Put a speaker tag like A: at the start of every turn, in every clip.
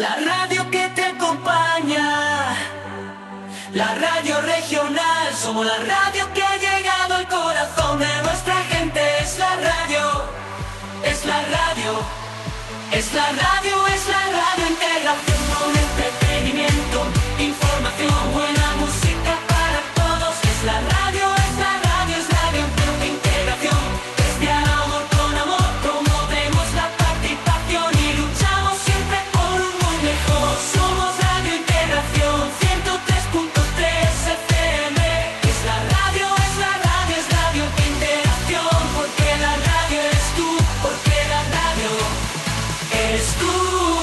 A: La radio que te acompaña, la radio regional. Somos la radio que ha llegado al corazón de nuestra gente. Es la radio, es la radio, es la radio, es la radio. Integración con entretenimiento, información, buena música para todos. Es la radio, es la radio, es radio. Integración, desde amor con amor. Promovemos la participación y luchamos siempre por un mundo mejor. Somos Radio Integración 103.3 FM. Es la radio, es la radio, es radio Integración. Porque la radio eres tú, porque la radio eres tú.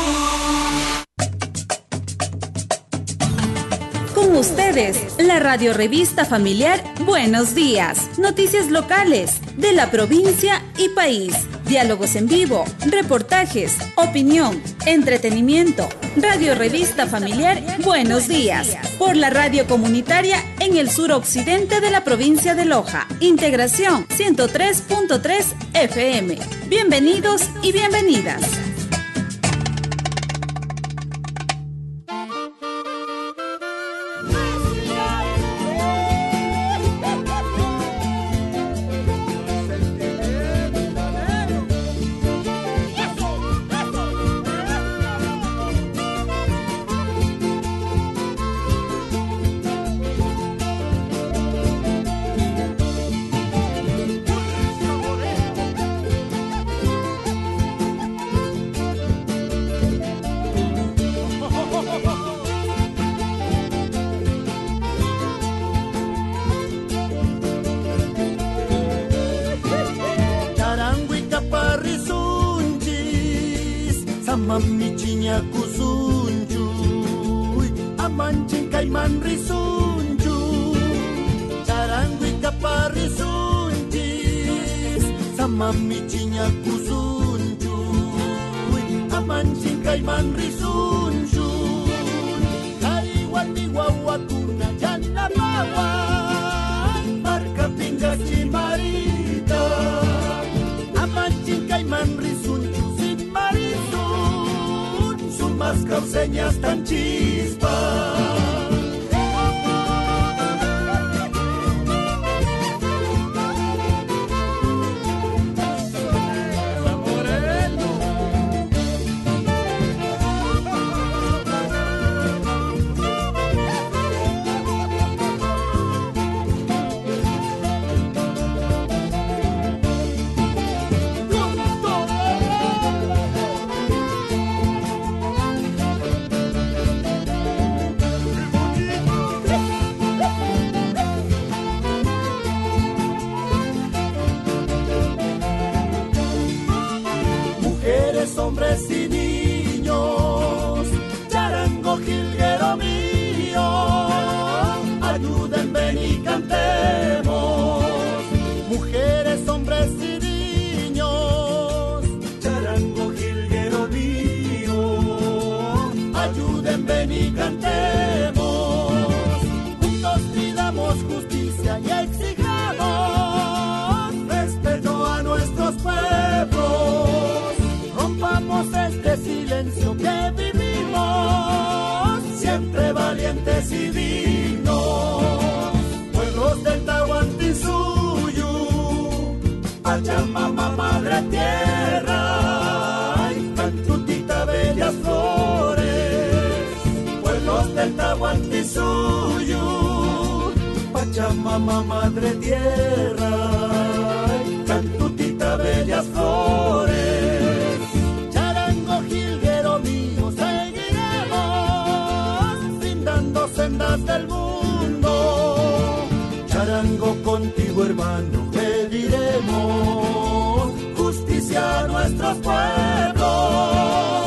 B: Con ustedes, la radio revista familiar Buenos Días. Noticias locales de la provincia y país. Diálogos en vivo, reportajes, opinión, entretenimiento. Radio revista familiar Buenos Días. Por la radio comunitaria en el suroccidente de la provincia de Loja. Integración 103.3 FM. Bienvenidos y bienvenidas.
C: Mamichinya kusunjuy amancing kay manrisunjuy charangui kaparisunjis sama michinya kusunjuy amancing kay manrisunjuy kariwan di wawakuna janna bawan marka pingga cimarita amancing kay manrisunjuy más causeñas tan chispas. Hombres y niños, charango jilguero mío, ayuden, ven y cantemos. Mujeres, hombres y niños, charango jilguero mío, ayuden, ven y cantemos. Juntos pidamos justicia y exijamos respeto a nuestros pueblos. Rompamos este silencio que vivimos, siempre valientes y dignos. Pueblos del Tahuantinsuyo, Pachamama, Madre Tierra, y Cantutita, bellas flores. Pueblos del Tahuantinsuyo, Pachamama, Madre Tierra, y Cantutita, bellas flores. Sendas del mundo, charango contigo hermano, pediremos justicia a nuestros pueblos.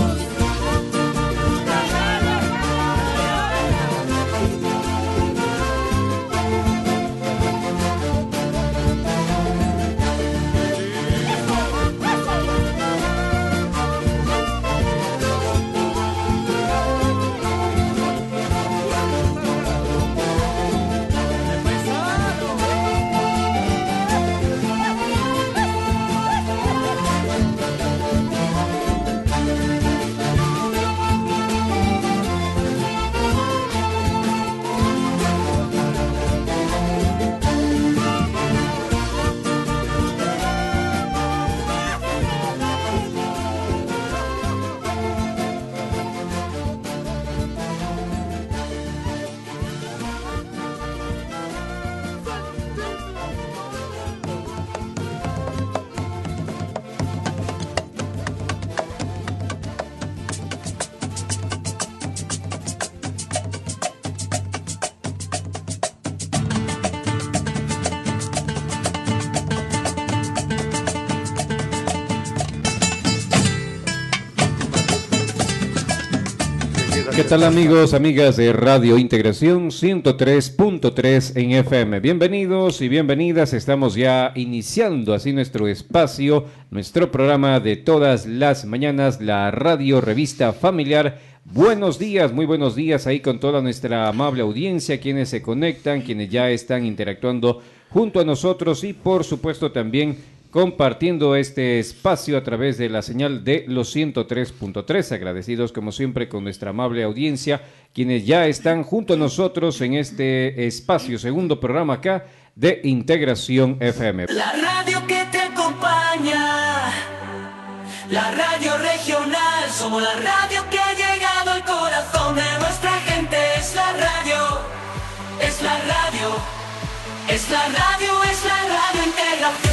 D: ¿Qué tal amigos, amigas de Radio Integración 103.3 en FM? Bienvenidos y bienvenidas, estamos ya iniciando así nuestro espacio, nuestro programa de todas las mañanas, la radio revista familiar. Buenos días, muy buenos días ahí con toda nuestra amable audiencia, quienes se conectan, quienes ya están interactuando junto a nosotros y por supuesto también compartiendo este espacio a través de la señal de los 103.3, agradecidos como siempre con nuestra amable audiencia, quienes ya están junto a nosotros en este espacio, segundo programa acá de Integración FM.
A: La radio que te acompaña, la radio regional, somos la radio que ha llegado al corazón de nuestra gente, es la radio, es la radio, es la radio, es la radio Integración.